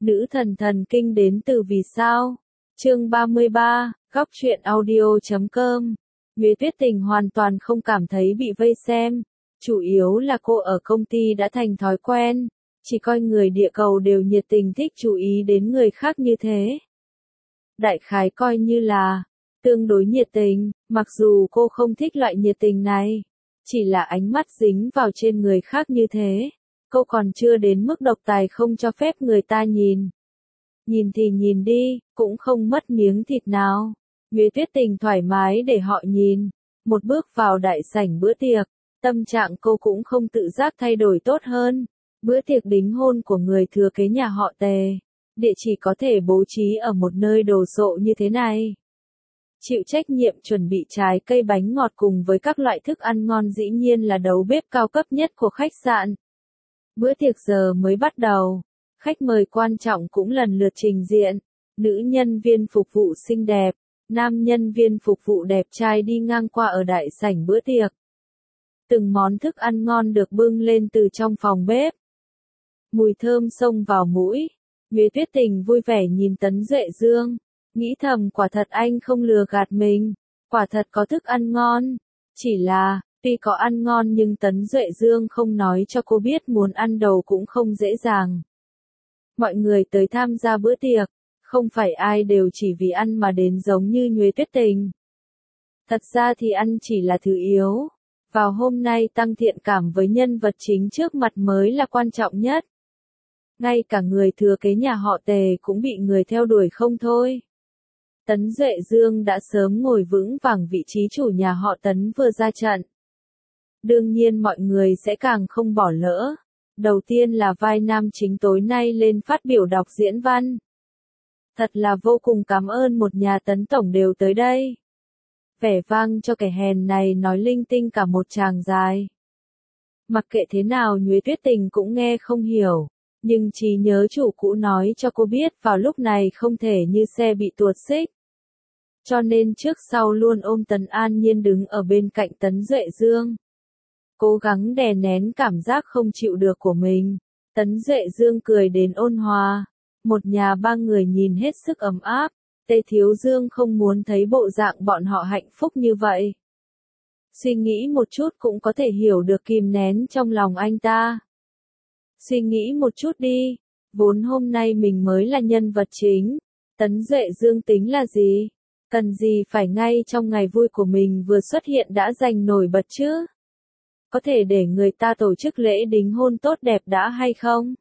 Nữ thần thần kinh đến từ vì sao? Chương 33, góc truyện audio.com. Nguyễn Tuyết Tình hoàn toàn không cảm thấy bị vây xem. Chủ yếu là cô ở công ty đã thành thói quen, chỉ coi người địa cầu đều nhiệt tình thích chú ý đến người khác như thế. Đại khái coi như là tương đối nhiệt tình, mặc dù cô không thích loại nhiệt tình này. Chỉ là ánh mắt dính vào trên người khác như thế. Cô còn chưa đến mức độc tài không cho phép người ta nhìn. Nhìn thì nhìn đi, cũng không mất miếng thịt nào. Nguyễn Tuyết Tình thoải mái để họ nhìn. Một bước vào đại sảnh bữa tiệc, tâm trạng cô cũng không tự giác thay đổi tốt hơn. Bữa tiệc đính hôn của người thừa kế nhà họ Tề. Địa chỉ có thể bố trí ở một nơi đồ sộ như thế này. Chịu trách nhiệm chuẩn bị trái cây bánh ngọt cùng với các loại thức ăn ngon dĩ nhiên là đầu bếp cao cấp nhất của khách sạn. Bữa tiệc giờ mới bắt đầu. Khách mời quan trọng cũng lần lượt trình diện. Nữ nhân viên phục vụ xinh đẹp, nam nhân viên phục vụ đẹp trai đi ngang qua ở đại sảnh bữa tiệc. Từng món thức ăn ngon được bưng lên từ trong phòng bếp. Mùi thơm xông vào mũi. Nguyễn Tuyết Tình vui vẻ nhìn Tấn Duệ Dương. Nghĩ thầm quả thật anh không lừa gạt mình. Quả thật có thức ăn ngon. Chỉ là, tuy có ăn ngon nhưng Tấn Duệ Dương không nói cho cô biết muốn ăn đầu cũng không dễ dàng. Mọi người tới tham gia bữa tiệc, không phải ai đều chỉ vì ăn mà đến giống như Nguyễn Tuyết Tình. Thật ra thì ăn chỉ là thứ yếu. Vào hôm nay tăng thiện cảm với nhân vật chính trước mặt mới là quan trọng nhất. Ngay cả người thừa kế nhà họ Tề cũng bị người theo đuổi không thôi. Tấn Duệ Dương đã sớm ngồi vững vàng vị trí chủ nhà họ Tấn vừa ra trận. Đương nhiên mọi người sẽ càng không bỏ lỡ. Đầu tiên là vai nam chính tối nay lên phát biểu đọc diễn văn. Thật là vô cùng cảm ơn một nhà Tấn tổng đều tới đây. Vẻ vang cho kẻ hèn này nói linh tinh cả một tràng dài. Mặc kệ thế nào Nguyễn Tuyết Tình cũng nghe không hiểu. Nhưng trí nhớ chủ cũ nói cho cô biết vào lúc này không thể như xe bị tuột xích. Cho nên trước sau luôn ôm Tấn An Nhiên đứng ở bên cạnh Tấn Duệ Dương. Cố gắng đè nén cảm giác không chịu được của mình. Tấn Duệ Dương cười đến ôn hòa. Một nhà ba người nhìn hết sức ấm áp. Tề Thiếu Dương không muốn thấy bộ dạng bọn họ hạnh phúc như vậy. Suy nghĩ một chút cũng có thể hiểu được kìm nén trong lòng anh ta. Suy nghĩ một chút đi. Vốn hôm nay mình mới là nhân vật chính. Tấn Duệ Dương tính là gì? Cần gì phải ngay trong ngày vui của mình vừa xuất hiện đã giành nổi bật chứ? Có thể để người ta tổ chức lễ đính hôn tốt đẹp đã hay không?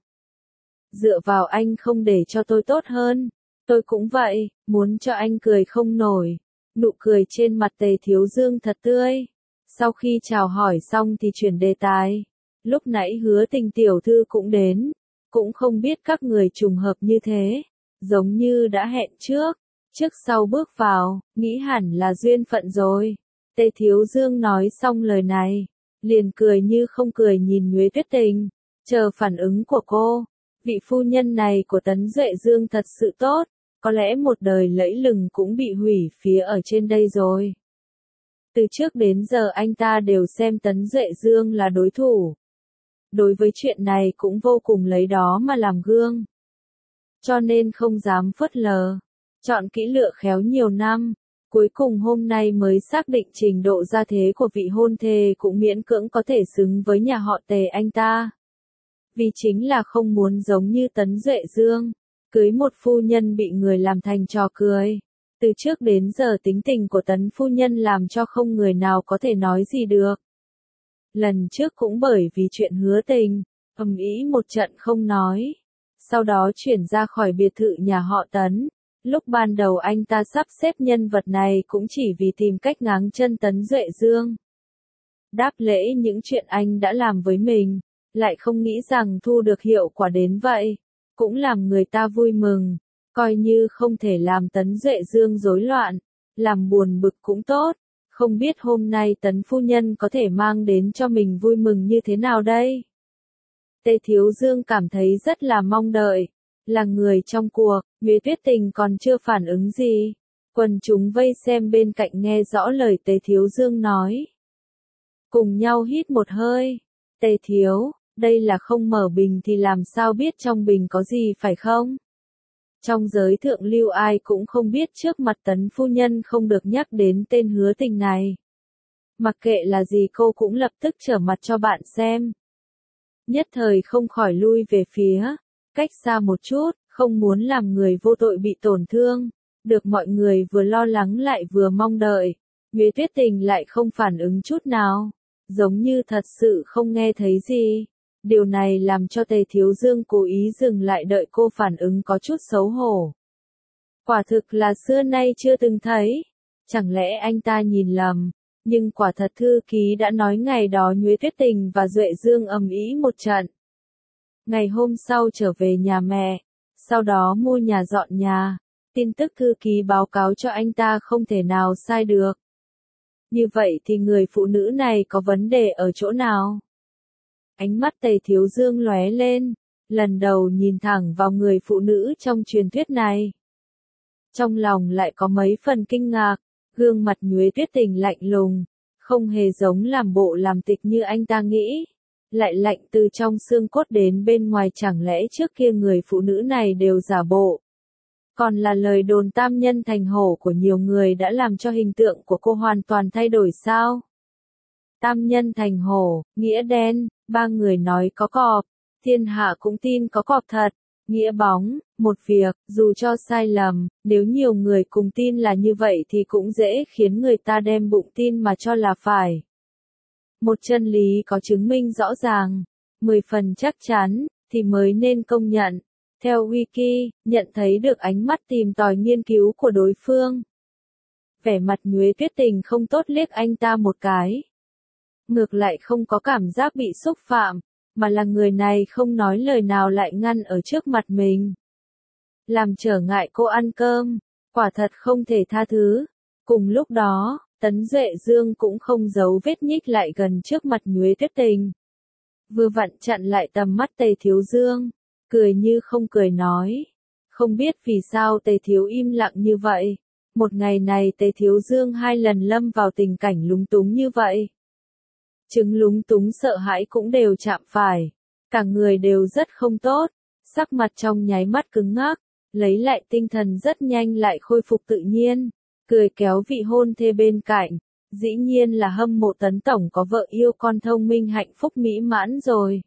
Dựa vào anh không để cho tôi tốt hơn. Tôi cũng vậy, muốn cho anh cười không nổi. Nụ cười trên mặt Tề Thiếu Dương thật tươi. Sau khi chào hỏi xong thì chuyển đề tài. Lúc nãy Hứa Tình tiểu thư cũng đến. Cũng không biết các người trùng hợp như thế. Giống như đã hẹn trước. Trước sau bước vào, nghĩ hẳn là duyên phận rồi. Tề Thiếu Dương nói xong lời này. Liền cười như không cười nhìn Nguyễn Tuyết Tình. Chờ phản ứng của cô. Vị phu nhân này của Tấn Duệ Dương thật sự tốt. Có lẽ một đời lẫy lừng cũng bị hủy phía ở trên đây rồi. Từ trước đến giờ anh ta đều xem Tấn Duệ Dương là đối thủ. Đối với chuyện này cũng vô cùng lấy đó mà làm gương. Cho nên không dám phớt lờ. Chọn kỹ lựa khéo nhiều năm. Cuối cùng hôm nay mới xác định trình độ gia thế của vị hôn thê cũng miễn cưỡng có thể xứng với nhà họ Tề anh ta. Vì chính là không muốn giống như Tấn Duệ Dương. Cưới một phu nhân bị người làm thành trò cười. Từ trước đến giờ tính tình của Tấn phu nhân làm cho không người nào có thể nói gì được. Lần trước cũng bởi vì chuyện Hứa Tình, ầm ĩ một trận không nói. Sau đó chuyển ra khỏi biệt thự nhà họ Tấn. Lúc ban đầu anh ta sắp xếp nhân vật này cũng chỉ vì tìm cách ngáng chân Tấn Duệ Dương. Đáp lễ những chuyện anh đã làm với mình, lại không nghĩ rằng thu được hiệu quả đến vậy. Cũng làm người ta vui mừng, coi như không thể làm Tấn Duệ Dương rối loạn, làm buồn bực cũng tốt. Không biết hôm nay Tấn phu nhân có thể mang đến cho mình vui mừng như thế nào đây? Tề Thiếu Dương cảm thấy rất là mong đợi. Là người trong cuộc, Nguyễn Tuyết Tình còn chưa phản ứng gì. Quần chúng vây xem bên cạnh nghe rõ lời Tề Thiếu Dương nói. Cùng nhau hít một hơi. Tề Thiếu, đây là không mở bình thì làm sao biết trong bình có gì phải không? Trong giới thượng lưu ai cũng không biết trước mặt Tấn phu nhân không được nhắc đến tên Hứa Tình này. Mặc kệ là gì cô cũng lập tức trở mặt cho bạn xem. Nhất thời không khỏi lui về phía, cách xa một chút, không muốn làm người vô tội bị tổn thương. Được mọi người vừa lo lắng lại vừa mong đợi. Nguyễn Tuyết Tình lại không phản ứng chút nào, giống như thật sự không nghe thấy gì. Điều này làm cho Tề Thiếu Dương cố ý dừng lại đợi cô phản ứng có chút xấu hổ. Quả thực là xưa nay chưa từng thấy. Chẳng lẽ anh ta nhìn lầm? Nhưng quả thật thư ký đã nói ngày đó Nguyễn Tuyết Tình và Duệ Dương ầm ĩ một trận. Ngày hôm sau trở về nhà mẹ, sau đó mua nhà dọn nhà. Tin tức thư ký báo cáo cho anh ta không thể nào sai được. Như vậy thì người phụ nữ này có vấn đề ở chỗ nào? Ánh mắt Tề Thiếu Dương lóe lên, lần đầu nhìn thẳng vào người phụ nữ trong truyền thuyết này. Trong lòng lại có mấy phần kinh ngạc, gương mặt Nhuế Tuyết Tình lạnh lùng, không hề giống làm bộ làm tịch như anh ta nghĩ. Lại lạnh từ trong xương cốt đến bên ngoài, chẳng lẽ trước kia người phụ nữ này đều giả bộ. Còn là lời đồn tam nhân thành hổ của nhiều người đã làm cho hình tượng của cô hoàn toàn thay đổi sao? Tam nhân thành hổ, nghĩa đen, ba người nói có cọp, thiên hạ cũng tin có cọp thật, nghĩa bóng, một việc, dù cho sai lầm, nếu nhiều người cùng tin là như vậy thì cũng dễ khiến người ta đem bụng tin mà cho là phải. Một chân lý có chứng minh rõ ràng, 10 phần chắc chắn, thì mới nên công nhận. Theo Wiki, nhận thấy được ánh mắt tìm tòi nghiên cứu của đối phương. Vẻ mặt Nhuế Tuyết Tình không tốt liếc anh ta một cái. Ngược lại không có cảm giác bị xúc phạm, mà là người này không nói lời nào lại ngăn ở trước mặt mình. Làm trở ngại cô ăn cơm, quả thật không thể tha thứ. Cùng lúc đó, Tấn Duệ Dương cũng không giấu vết nhích lại gần trước mặt Nhuế Tuyết Tình. Vừa vặn chặn lại tầm mắt Tề Thiếu Dương, cười như không cười nói. Không biết vì sao Tề Thiếu im lặng như vậy. Một ngày này Tề Thiếu Dương 2 lần lâm vào tình cảnh lúng túng như vậy. Chứng lúng túng sợ hãi cũng đều chạm phải. Cả người đều rất không tốt. Sắc mặt trong nháy mắt cứng ngắc. Lấy lại tinh thần rất nhanh lại khôi phục tự nhiên. Cười kéo vị hôn thê bên cạnh. Dĩ nhiên là hâm mộ Tấn Tổng có vợ yêu con thông minh hạnh phúc mỹ mãn rồi.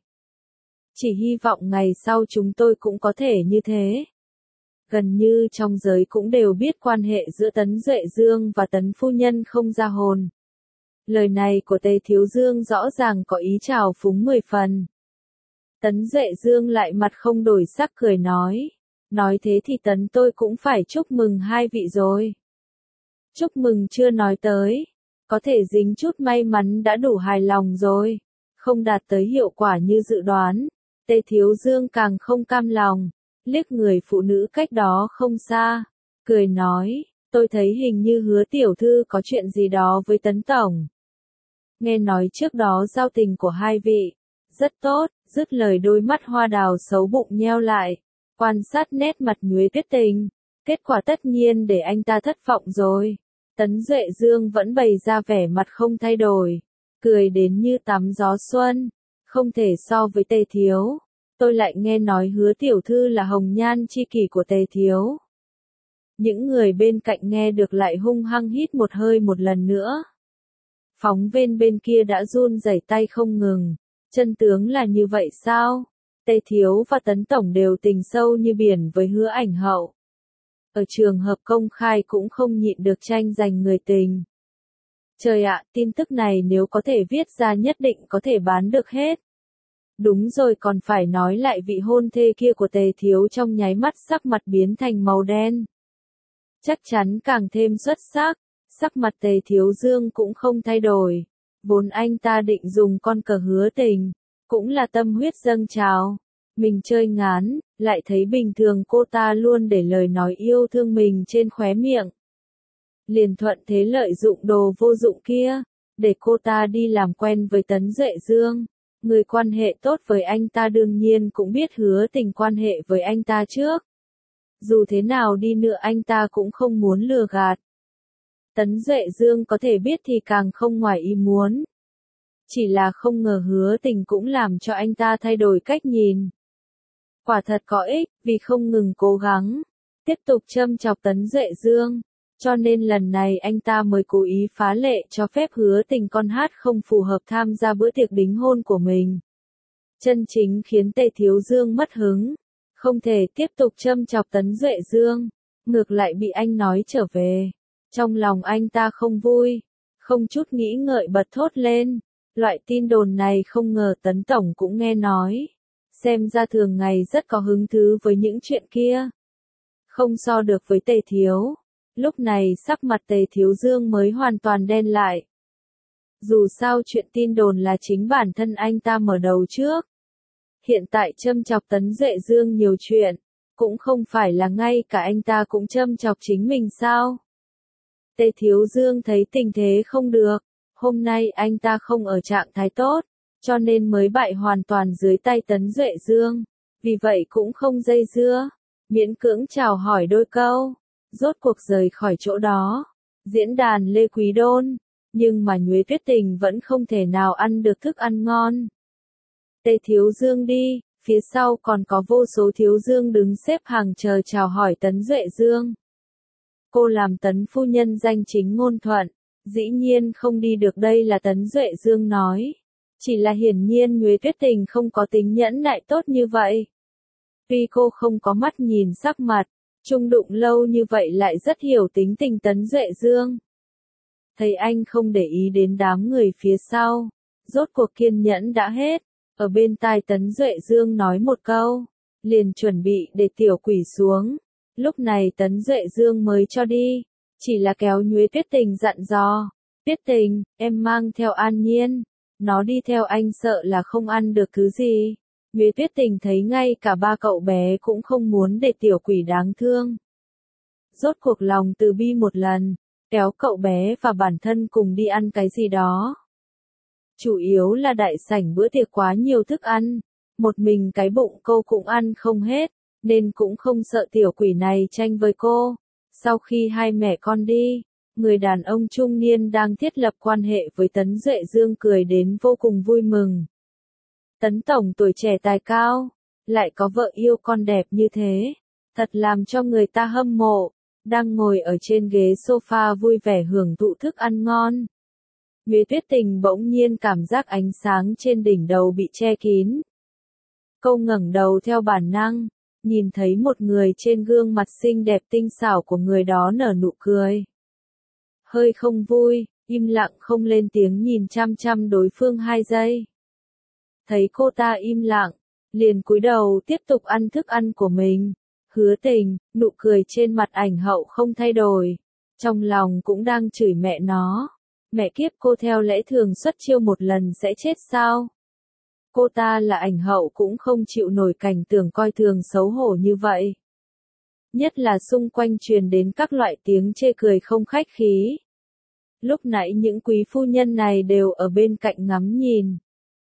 Chỉ hy vọng ngày sau chúng tôi cũng có thể như thế. Gần như trong giới cũng đều biết quan hệ giữa Tấn Duệ Dương và Tấn Phu Nhân không ra hồn. Lời này của Tề Thiếu Dương rõ ràng có ý trào phúng 10 phần. Tấn Duệ Dương lại mặt không đổi sắc cười nói. Nói thế thì Tấn tôi cũng phải chúc mừng hai vị rồi. Chúc mừng chưa nói tới. Có thể dính chút may mắn đã đủ hài lòng rồi. Không đạt tới hiệu quả như dự đoán. Tề Thiếu Dương càng không cam lòng. Liếc người phụ nữ cách đó không xa. Cười nói. Tôi thấy hình như Hứa tiểu thư có chuyện gì đó với Tấn Tổng. Nghe nói trước đó giao tình của hai vị. Rất tốt. Dứt lời đôi mắt hoa đào xấu bụng nheo lại. Quan sát nét mặt Nhuế Tuyết Tình. Kết quả tất nhiên để anh ta thất vọng rồi. Tấn Duệ Dương vẫn bày ra vẻ mặt không thay đổi. Cười đến như tắm gió xuân. Không thể so với Tề Thiếu. Tôi lại nghe nói Hứa tiểu thư là hồng nhan chi kỷ của Tề Thiếu. Những người bên cạnh nghe được lại hung hăng hít một hơi một lần nữa. Phóng viên bên kia đã run rẩy tay không ngừng. Chân tướng là như vậy sao? Tề Thiếu và Tấn Tổng đều tình sâu như biển với Hứa ảnh hậu. Ở trường hợp công khai cũng không nhịn được tranh giành người tình. Trời ạ, tin tức này nếu có thể viết ra nhất định có thể bán được hết. Đúng rồi, còn phải nói lại vị hôn thê kia của Tề Thiếu trong nháy mắt sắc mặt biến thành màu đen. Chắc chắn càng thêm xuất sắc, sắc mặt Tề Thiếu Dương cũng không thay đổi. Vốn anh ta định dùng con cờ Hứa Tình, cũng là tâm huyết dâng trào. Mình chơi ngán, lại thấy bình thường cô ta luôn để lời nói yêu thương mình trên khóe miệng. Liền thuận thế lợi dụng đồ vô dụng kia, để cô ta đi làm quen với Tấn Duệ Dương. Người quan hệ tốt với anh ta đương nhiên cũng biết Hứa Tình quan hệ với anh ta trước. Dù thế nào đi nữa anh ta cũng không muốn lừa gạt. Tấn Duệ Dương có thể biết thì càng không ngoài ý muốn. Chỉ là không ngờ Hứa Tình cũng làm cho anh ta thay đổi cách nhìn. Quả thật có ích, vì không ngừng cố gắng, tiếp tục châm chọc Tấn Duệ Dương. Cho nên lần này anh ta mới cố ý phá lệ cho phép Hứa Tình con hát không phù hợp tham gia bữa tiệc đính hôn của mình. Chân chính khiến Tề Thiếu Dương mất hứng. Không thể tiếp tục châm chọc Tấn Duệ Dương. Ngược lại bị anh nói trở về. Trong lòng anh ta không vui. Không chút nghĩ ngợi bật thốt lên. Loại tin đồn này không ngờ Tấn Tổng cũng nghe nói. Xem ra thường ngày rất có hứng thú với những chuyện kia. Không so được với Tề Thiếu. Lúc này sắc mặt Tề Thiếu Dương mới hoàn toàn đen lại. Dù sao chuyện tin đồn là chính bản thân anh ta mở đầu trước. Hiện tại châm chọc Tấn Duệ Dương nhiều chuyện, cũng không phải là ngay cả anh ta cũng châm chọc chính mình sao? Tề Thiếu Dương thấy tình thế không được, hôm nay anh ta không ở trạng thái tốt, cho nên mới bại hoàn toàn dưới tay Tấn Duệ Dương, vì vậy cũng không dây dưa, miễn cưỡng chào hỏi đôi câu, rốt cuộc rời khỏi chỗ đó. Diễn đàn Lê Quý Đôn, nhưng mà Nhuế Tuyết Tình vẫn không thể nào ăn được thức ăn ngon. Tề Thiếu Dương đi, phía sau còn có vô số Thiếu Dương đứng xếp hàng chờ chào hỏi Tấn Duệ Dương. Cô làm Tấn phu nhân danh chính ngôn thuận, dĩ nhiên không đi được, đây là Tấn Duệ Dương nói. Chỉ là hiển nhiên Nhuế Tuyết Tình không có tính nhẫn nại tốt như vậy. Tuy cô không có mắt nhìn sắc mặt, chung đụng lâu như vậy lại rất hiểu tính tình Tấn Duệ Dương. Thấy anh không để ý đến đám người phía sau, rốt cuộc kiên nhẫn đã hết. Ở bên tai Tấn Duệ Dương nói một câu, liền chuẩn bị để tiểu quỷ xuống. Lúc này Tấn Duệ Dương mới cho đi, chỉ là kéo Nhuế Tuyết Tình dặn dò. Tuyết Tình, em mang theo An Nhiên, nó đi theo anh sợ là không ăn được thứ gì. Nhuế Tuyết Tình thấy ngay cả ba cậu bé cũng không muốn để tiểu quỷ đáng thương. Rốt cuộc lòng từ bi một lần, kéo cậu bé và bản thân cùng đi ăn cái gì đó. Chủ yếu là đại sảnh bữa tiệc quá nhiều thức ăn, một mình cái bụng cô cũng ăn không hết, nên cũng không sợ tiểu quỷ này tranh với cô. Sau khi hai mẹ con đi, người đàn ông trung niên đang thiết lập quan hệ với Tấn Duệ Dương cười đến vô cùng vui mừng. Tấn Tổng tuổi trẻ tài cao, lại có vợ yêu con đẹp như thế, thật làm cho người ta hâm mộ, đang ngồi ở trên ghế sofa vui vẻ hưởng thụ thức ăn ngon. Nhuế Tuyết Tình bỗng nhiên cảm giác ánh sáng trên đỉnh đầu bị che kín. Cô ngẩng đầu theo bản năng, nhìn thấy một người trên gương mặt xinh đẹp tinh xảo của người đó nở nụ cười. Hơi không vui, im lặng không lên tiếng nhìn chăm chăm đối phương 2 giây. Thấy cô ta im lặng, liền cúi đầu tiếp tục ăn thức ăn của mình. Hứa Tình, nụ cười trên mặt ảnh hậu không thay đổi. Trong lòng cũng đang chửi mẹ nó. Mẹ kiếp, cô theo lẽ thường xuất chiêu một lần sẽ chết sao? Cô ta là ảnh hậu cũng không chịu nổi cảnh tượng coi thường xấu hổ như vậy. Nhất là xung quanh truyền đến các loại tiếng chê cười không khách khí. Lúc nãy những quý phu nhân này đều ở bên cạnh ngắm nhìn.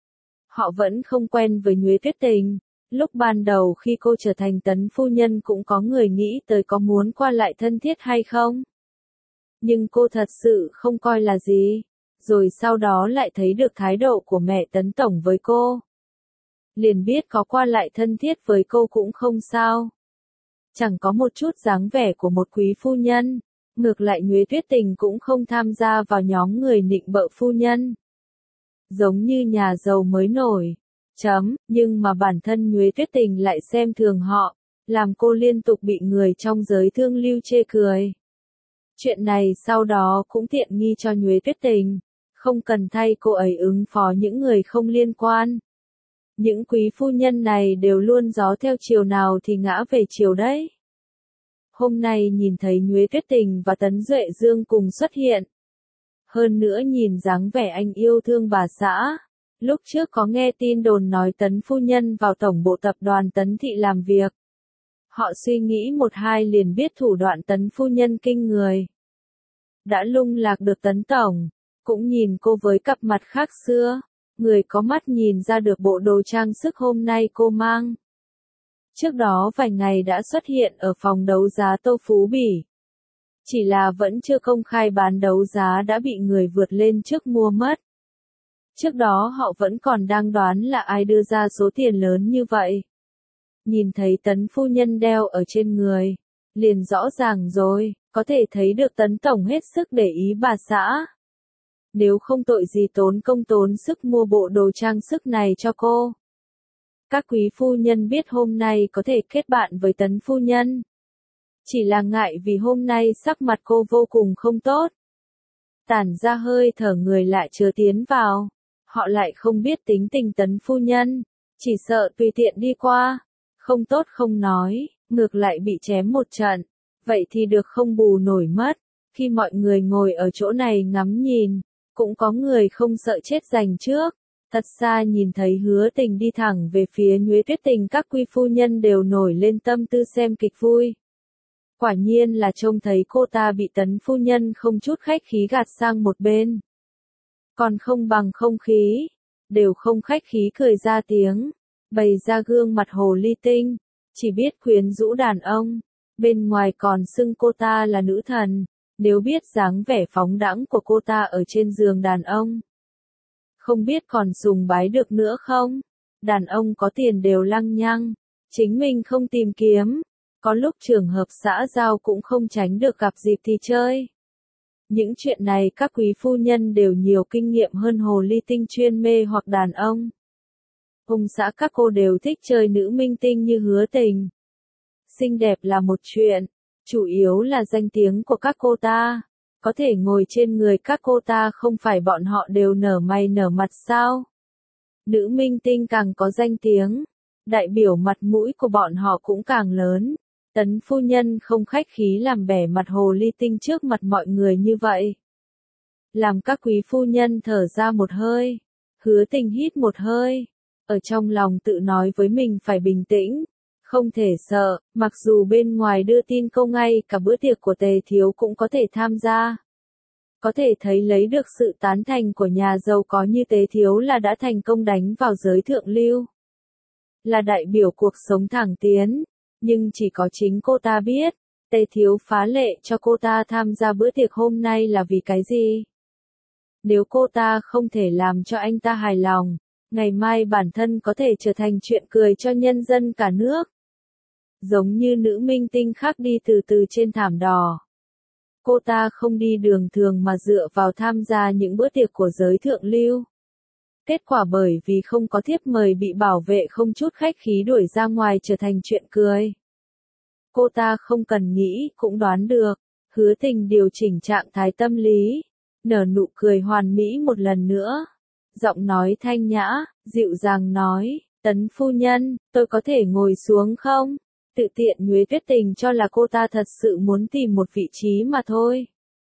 Họ vẫn không quen với Nhuế Tuyết Tình. Lúc ban đầu khi cô trở thành Tấn phu nhân cũng có người nghĩ tới có muốn qua lại thân thiết hay không. Nhưng cô thật sự không coi là gì. Rồi sau đó lại thấy được thái độ của mẹ Tấn Tổng với cô. Liền biết có qua lại thân thiết với cô cũng không sao. Chẳng có một chút dáng vẻ của một quý phu nhân. Ngược lại Nhuế Tuyết Tình cũng không tham gia vào nhóm người nịnh bợ phu nhân. Giống như nhà giàu mới nổi. Nhưng mà bản thân Nhuế Tuyết Tình lại xem thường họ, làm cô liên tục bị người trong giới thương lưu chê cười. Chuyện này sau đó cũng tiện nghi cho Nhuế Tuyết Tình, không cần thay cô ấy ứng phó những người không liên quan. Những quý phu nhân này đều luôn gió theo chiều nào thì ngã về chiều đấy. Hôm nay nhìn thấy Nhuế Tuyết Tình và Tấn Duệ Dương cùng xuất hiện. Hơn nữa nhìn dáng vẻ anh yêu thương bà xã. Lúc trước có nghe tin đồn nói Tấn phu nhân vào tổng bộ tập đoàn Tấn Thị làm việc. Họ suy nghĩ một hai liền biết thủ đoạn Tấn phu nhân kinh người. Đã lung lạc được Tấn Tổng, cũng nhìn cô với cặp mặt khác xưa. Người có mắt nhìn ra được bộ đồ trang sức hôm nay cô mang. Trước đó vài ngày đã xuất hiện ở phòng đấu giá Tô Phú Bỉ. Chỉ là vẫn chưa công khai bán đấu giá đã bị người vượt lên trước mua mất. Trước đó họ vẫn còn đang đoán là ai đưa ra số tiền lớn như vậy. Nhìn thấy Tấn phu nhân đeo ở trên người, Liền rõ ràng rồi, có thể thấy được Tấn Tổng hết sức để ý bà xã. Nếu không tội gì tốn công tốn sức mua bộ đồ trang sức này cho cô. Các quý phu nhân biết hôm nay có thể kết bạn với Tấn phu nhân. Chỉ là ngại vì hôm nay sắc mặt cô vô cùng không tốt. Tản ra hơi thở người lại chứa tiến vào. Họ lại không biết tính tình Tấn phu nhân. Chỉ sợ tùy tiện đi qua. Không tốt không nói, ngược lại bị chém một trận. Vậy thì được không bù nổi mất. Khi mọi người ngồi ở chỗ này ngắm nhìn, cũng có người không sợ chết giành trước. Thật xa nhìn thấy Hứa Tình đi thẳng về phía Nhuế Tuyết Tình, các quý phu nhân đều nổi lên tâm tư xem kịch vui. Quả nhiên là trông thấy cô ta bị Tấn phu nhân không chút khách khí gạt sang một bên. Còn không bằng không khí, đều không khách khí cười ra tiếng, bày ra gương mặt hồ ly tinh, chỉ biết quyến rũ đàn ông, bên ngoài còn xưng cô ta là nữ thần, nếu biết dáng vẻ phóng đãng của cô ta ở trên giường đàn ông. Không biết còn sùng bái được nữa không? Đàn ông có tiền đều lăng nhăng, chính mình không tìm kiếm, có lúc trường hợp xã giao cũng không tránh được gặp dịp thì chơi. Những chuyện này các quý phu nhân đều nhiều kinh nghiệm hơn hồ ly tinh chuyên mê hoặc đàn ông. Ông xã các cô đều thích chơi nữ minh tinh như Hứa Tình. Xinh đẹp là một chuyện, chủ yếu là danh tiếng của các cô ta. Có thể ngồi trên người các cô ta không phải bọn họ đều nở mày nở mặt sao? Nữ minh tinh càng có danh tiếng, đại biểu mặt mũi của bọn họ cũng càng lớn. Tấn phu nhân không khách khí làm bẻ mặt hồ ly tinh trước mặt mọi người như vậy. Làm các quý phu nhân thở ra một hơi. Hứa Tình hít một hơi. Ở trong lòng tự nói với mình phải bình tĩnh. Không thể sợ, mặc dù bên ngoài đưa tin câu ngay cả bữa tiệc của Tề Thiếu cũng có thể tham gia. Có thể thấy lấy được sự tán thành của nhà giàu có như Tề Thiếu là đã thành công đánh vào giới thượng lưu. Là đại biểu cuộc sống thẳng tiến. Nhưng chỉ có chính cô ta biết, Tề Thiếu phá lệ cho cô ta tham gia bữa tiệc hôm nay là vì cái gì? Nếu cô ta không thể làm cho anh ta hài lòng, ngày mai bản thân có thể trở thành chuyện cười cho nhân dân cả nước. Giống như nữ minh tinh khác đi từ từ trên thảm đỏ. Cô ta không đi đường thường mà dựa vào tham gia những bữa tiệc của giới thượng lưu. Kết quả bởi vì không có thiếp mời bị bảo vệ không chút khách khí đuổi ra ngoài trở thành chuyện cười. Cô ta không cần nghĩ cũng đoán được. Hứa Tình điều chỉnh trạng thái tâm lý, nở nụ cười hoàn mỹ một lần nữa. Giọng nói thanh nhã, dịu dàng nói, Tấn phu nhân, tôi có thể ngồi xuống không? Tự tiện Nhuế Tuyết Tình cho là cô ta thật sự muốn tìm một vị trí mà thôi.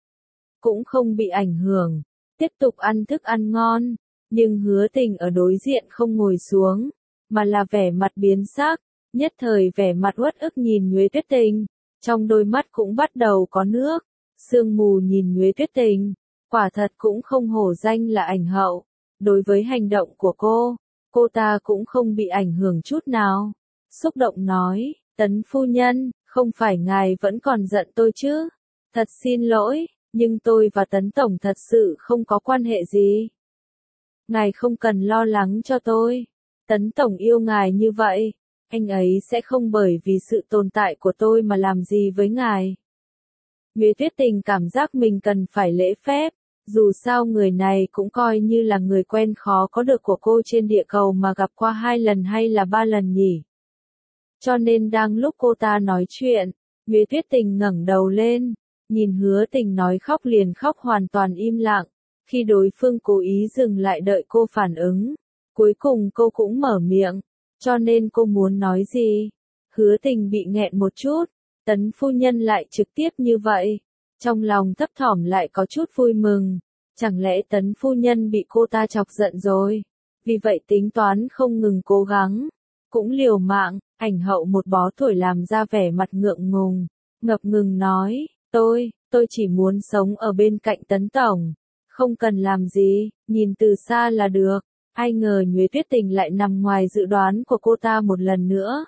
Cũng không bị ảnh hưởng, tiếp tục ăn thức ăn ngon. Nhưng Hứa Tình ở đối diện không ngồi xuống, mà là vẻ mặt biến sắc, nhất thời vẻ mặt uất ức nhìn Nhuế Tuyết Tình, trong đôi mắt cũng bắt đầu có nước, sương mù nhìn Nhuế Tuyết Tình, quả thật cũng không hổ danh là ảnh hậu, đối với hành động của cô ta cũng không bị ảnh hưởng chút nào, xúc động nói, Tấn phu nhân, không phải ngài vẫn còn giận tôi chứ, thật xin lỗi, nhưng tôi và Tấn Tổng thật sự không có quan hệ gì. Ngài không cần lo lắng cho tôi. Tấn Tổng yêu ngài như vậy, anh ấy sẽ không bởi vì sự tồn tại của tôi mà làm gì với ngài. Nhuế Tuyết Tình cảm giác mình cần phải lễ phép, dù sao người này cũng coi như là người quen khó có được của cô trên địa cầu mà gặp qua 2 lần hay là 3 lần nhỉ. Cho nên đang lúc cô ta nói chuyện, Nhuế Tuyết Tình ngẩng đầu lên, nhìn Hứa Tình nói khóc liền khóc hoàn toàn im lặng. Khi đối phương cố ý dừng lại đợi cô phản ứng, cuối cùng cô cũng mở miệng, cho nên cô muốn nói gì? Hứa Tình bị nghẹn một chút, Tấn phu nhân lại trực tiếp như vậy, trong lòng thấp thỏm lại có chút vui mừng, chẳng lẽ Tấn phu nhân bị cô ta chọc giận rồi? Vì vậy tính toán không ngừng cố gắng, cũng liều mạng, ảnh hậu một bó thổi làm ra vẻ mặt ngượng ngùng, ngập ngừng nói, tôi chỉ muốn sống ở bên cạnh Tấn Tổng. Không cần làm gì, nhìn từ xa là được. Ai ngờ Nhuế Tuyết Tình lại nằm ngoài dự đoán của cô ta một lần nữa.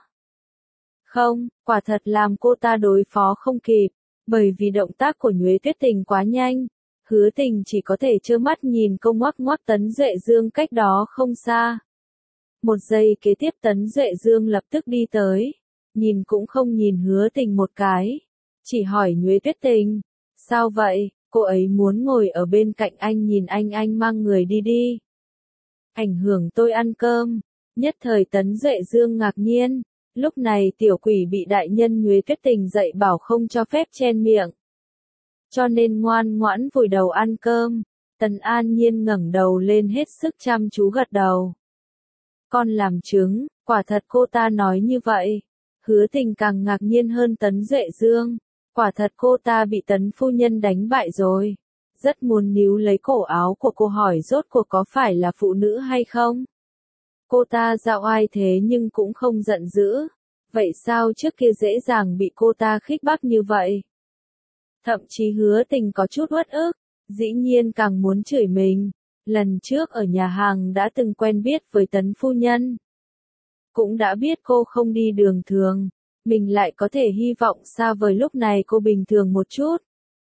Không, quả thật làm cô ta đối phó không kịp, bởi vì động tác của Nhuế Tuyết Tình quá nhanh. Hứa Tình chỉ có thể trơ mắt nhìn cô ngoắc ngoắc Tấn Duệ Dương cách đó không xa. Một giây kế tiếp Tấn Duệ Dương lập tức đi tới, nhìn cũng không nhìn Hứa Tình một cái, chỉ hỏi Nhuế Tuyết Tình. Sao vậy, cô ấy muốn ngồi ở bên cạnh anh nhìn anh mang người đi đi. Ảnh hưởng tôi ăn cơm. Nhất thời Tấn Duệ Dương ngạc nhiên. Lúc này tiểu quỷ bị đại nhân Nhuế Tuyết Tình dạy bảo không cho phép chen miệng. Cho nên ngoan ngoãn vùi đầu ăn cơm. Tần An Nhiên ngẩng đầu lên hết sức chăm chú gật đầu. Con làm chứng, quả thật cô ta nói như vậy. Hứa Tình càng ngạc nhiên hơn Tấn Duệ Dương. Quả thật cô ta bị Tấn phu nhân đánh bại rồi. Rất muốn níu lấy cổ áo của cô hỏi rốt cuộc có phải là phụ nữ hay không. Cô ta dạo ai thế nhưng cũng không giận dữ. Vậy sao trước kia dễ dàng bị cô ta khích bác như vậy? Thậm chí Hứa Tình có chút uất ức, dĩ nhiên càng muốn chửi mình. Lần trước ở nhà hàng đã từng quen biết với Tấn phu nhân. Cũng đã biết cô không đi đường thường, mình lại có thể hy vọng xa vời lúc này cô bình thường một chút.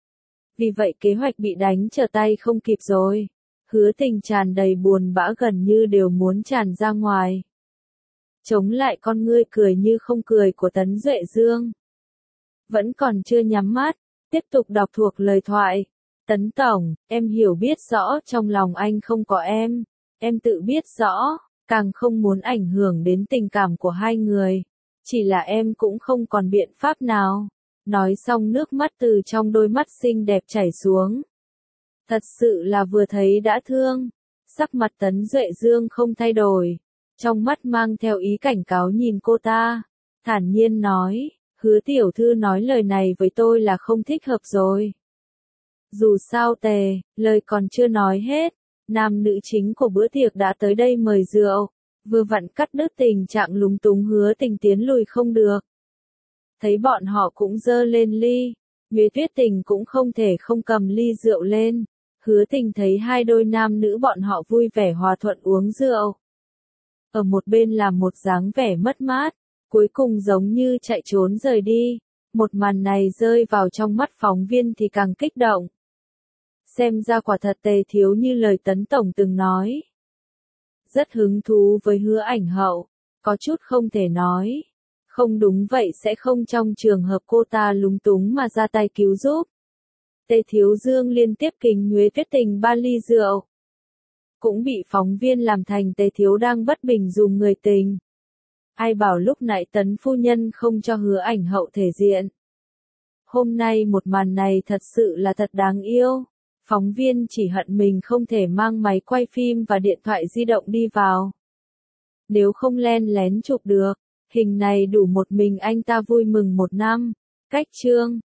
Vì vậy kế hoạch bị đánh trở tay không kịp rồi. Hứa Tình tràn đầy buồn bã gần như đều muốn tràn ra ngoài. Chống lại con ngươi cười như không cười của Tấn Duệ Dương. Vẫn còn chưa nhắm mắt, tiếp tục đọc thuộc lời thoại. Tấn Tổng, em hiểu biết rõ trong lòng anh không có em tự biết rõ, càng không muốn ảnh hưởng đến tình cảm của hai người. Chỉ là em cũng không còn biện pháp nào. Nói xong nước mắt từ trong đôi mắt xinh đẹp chảy xuống. Thật sự là vừa thấy đã thương. Sắc mặt Tấn Duệ Dương không thay đổi. Trong mắt mang theo ý cảnh cáo nhìn cô ta. Thản nhiên nói, Hứa tiểu thư nói lời này với tôi là không thích hợp rồi. Dù sao lời còn chưa nói hết. Nam nữ chính của bữa tiệc đã tới đây mời rượu. Vừa vặn cắt đứt tình trạng lúng túng Hứa Tình tiến lùi không được. Thấy bọn họ cũng dơ lên ly. Nhuế Tuyết Tình cũng không thể không cầm ly rượu lên. Hứa Tình thấy hai đôi nam nữ bọn họ vui vẻ hòa thuận uống rượu. Ở một bên là một dáng vẻ mất mát, cuối cùng giống như chạy trốn rời đi. Một màn này rơi vào trong mắt phóng viên thì càng kích động. Xem ra quả thật Tề thiếu như lời Tấn Tổng từng nói. Rất hứng thú với Hứa Ảnh Hậu, có chút không thể nói. Không đúng vậy sẽ không trong trường hợp cô ta lúng túng mà ra tay cứu giúp. Tề Thiếu Dương liên tiếp kính Nhuế Tuyết Tình 3 ly rượu. Cũng bị phóng viên làm thành Tề Thiếu đang bất bình dùng người tình. Ai bảo lúc nãy Tấn phu nhân không cho Hứa Ảnh Hậu thể diện. Hôm nay một màn này thật sự là thật đáng yêu. Phóng viên chỉ hận mình không thể mang máy quay phim và điện thoại di động đi vào. Nếu không len lén chụp được, hình này đủ một mình anh ta vui mừng một năm. Cách chương